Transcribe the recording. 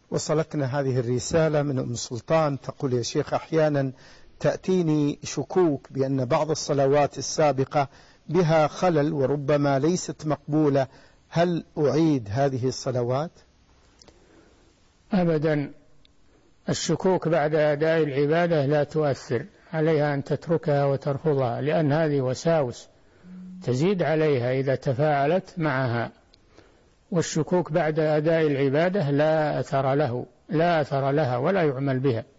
وصلتنا هذه الرسالة من أم سلطان تقول: يا شيخ، أحيانا تأتيني شكوك بأن بعض الصلوات السابقة بها خلل وربما ليست مقبولة، هل أعيد هذه الصلوات؟ أبدا، الشكوك بعد أداء العبادة لا تؤثر عليها، أن تتركها وترفضها، لأن هذه وساوس تزيد عليها إذا تفاعلت معها. والشكوك بعد أداء العبادة لا أثر لها ولا يعمل بها.